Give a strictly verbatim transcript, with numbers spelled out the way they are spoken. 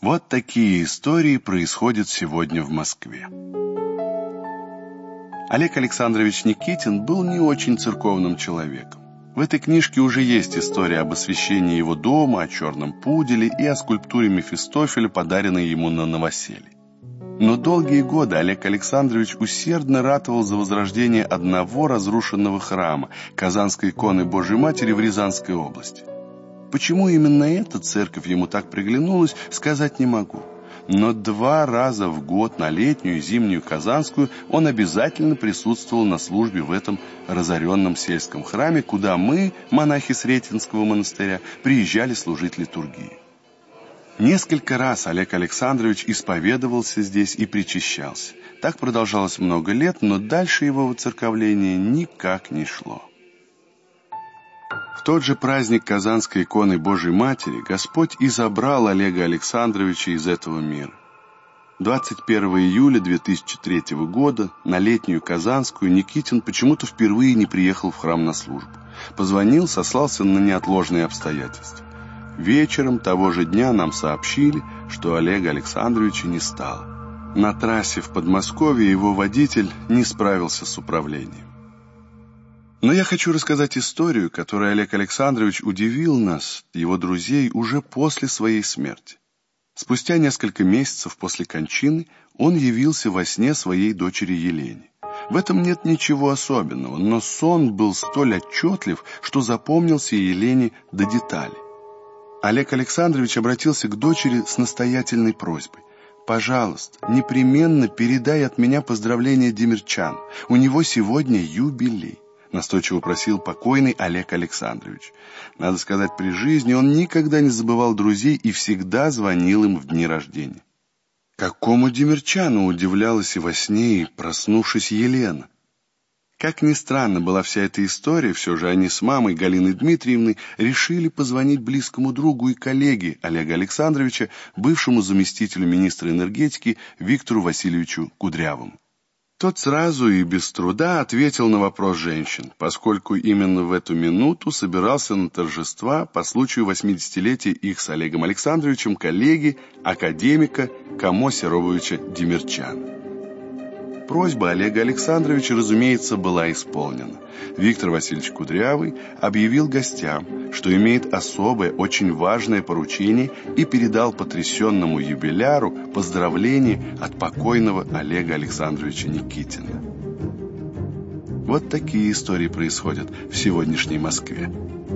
Вот такие истории происходят сегодня в Москве. Олег Александрович Никитин был не очень церковным человеком. В этой книжке уже есть история об освящении его дома, о черном пуделе и о скульптуре Мефистофеля, подаренной ему на новоселье. Но долгие годы Олег Александрович усердно ратовал за возрождение одного разрушенного храма, Казанской иконы Божией Матери в Рязанской области. Почему именно эта церковь ему так приглянулась, сказать не могу. Но два раза в год на летнюю и зимнюю Казанскую он обязательно присутствовал на службе в этом разоренном сельском храме, куда мы, монахи Сретенского монастыря, приезжали служить литургии. Несколько раз Олег Александрович исповедовался здесь и причащался. Так продолжалось много лет, но дальше его воцерковление никак не шло. В тот же праздник Казанской иконы Божией Матери Господь и забрал Олега Александровича из этого мира. двадцать первого июля две тысячи третьего года на летнюю Казанскую Никитин почему-то впервые не приехал в храм на службу. Позвонил, сослался на неотложные обстоятельства. Вечером того же дня нам сообщили, что Олега Александровича не стало. На трассе в Подмосковье его водитель не справился с управлением. Но я хочу рассказать историю, которой Олег Александрович удивил нас, его друзей, уже после своей смерти. Спустя несколько месяцев после кончины он явился во сне своей дочери Елене. В этом нет ничего особенного, но сон был столь отчетлив, что запомнился Елене до деталей. Олег Александрович обратился к дочери с настоятельной просьбой. «Пожалуйста, непременно передай от меня поздравления Демирчану. У него сегодня юбилей», — настойчиво просил покойный Олег Александрович. Надо сказать, при жизни он никогда не забывал друзей и всегда звонил им в дни рождения. Какому Демирчану, удивлялась и во сне, и проснувшись Елена. Как ни странно была вся эта история, все же они с мамой Галиной Дмитриевной решили позвонить близкому другу и коллеге Олега Александровича, бывшему заместителю министра энергетики Виктору Васильевичу Кудрявому. Тот сразу и без труда ответил на вопрос женщин, поскольку именно в эту минуту собирался на торжества по случаю восьмидесятилетия их с Олегом Александровичем коллеги, академика Камо Серовича Демирчана. Просьба Олега Александровича, разумеется, была исполнена. Виктор Васильевич Кудрявый объявил гостям, что имеет особое, очень важное поручение, и передал потрясенному юбиляру поздравления от покойного Олега Александровича Никитина. Вот такие истории происходят в сегодняшней Москве.